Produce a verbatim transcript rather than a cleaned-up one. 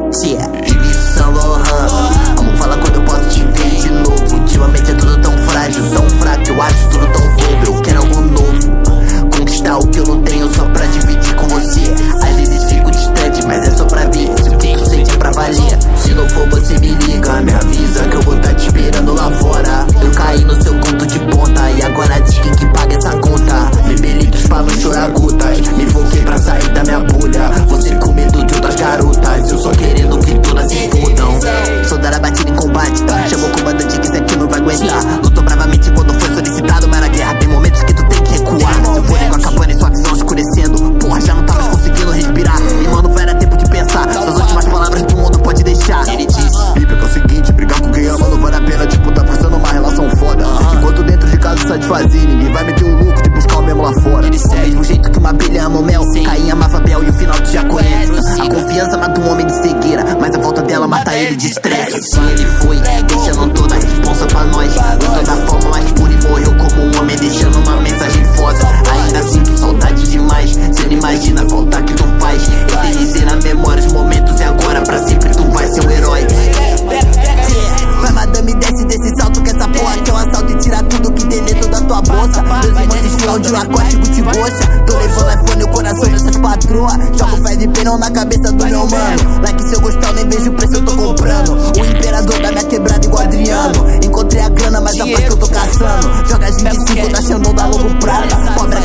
Yeah, Yves Saint Laurent. Amor, fala quando eu posso te ver de novo. Ultimamente é tudo tão frágil, tão fraco, eu acho tudo tão bobo. Eu quero algo novo, conquistar o que eu não tenho só pra dividir com você. Às vezes fico distante, mas é só pra ver se o que tu sente é pra valer. Se não for você me liga, me avisa que eu vou tá te esperando lá fora. Eu caí no seu conto de ponta e agora diz quem que paga essa conta. Bebelitos pra não chorar gotas, me foquei pra sair da minha bolha. Você com medo de outras garotas, eu só querendo que todas se fodam. Soldado batida em combate, chamou o comandante que isso aqui não vai aguentar. Lutou bravamente quando foi solicitado, mas na guerra tem momentos que tu tem que recuar. Seu fôlego acabando e sua visão escurecendo, porra, já não tá mais conseguindo respirar. E mano, vai dar tempo de pensar, suas últimas palavras pro mundo pode deixar. Ele disse: Pipa, que é o seguinte, brigar com quem ama não vale a pena, tipo, tá forçando uma relação foda. Enquanto dentro de casa satisfazer, ninguém vai meter o louco de buscar o mesmo lá fora. Do mesmo jeito que uma abelha ama o mel, Caim amava Bel e o final tu já conhece. A confiança mata um homem de cegueira, mas a volta dela mata ele de estresse. Se ele foi, deixando toda a responsa pra nós, lutou da forma mais pura e morreu como um homem, deixando uma mensagem foda. Ainda sinto saudade demais, cê não imagina a falta que tu faz. Eternizei na memória os momentos e agora pra sempre tu vai ser um herói. Vai, madame, desce desse salto que essa porra que é um assalto e tira tudo que tem dentro da tua bolsa. Meus irmãos desfilam de um acóstico de goxa. Tô levando iPhone no coração dessas patroas. Jogo fé de penão na cabeça do meu mano. Like se eu gostar, nem vejo o preço, eu tô comprando. O imperador da minha quebrada igual Adriano. Encontrei a grana, mas a paz que eu tô caçando. Joga vinte e cinco da Xandão da Lobo Prata. Pobre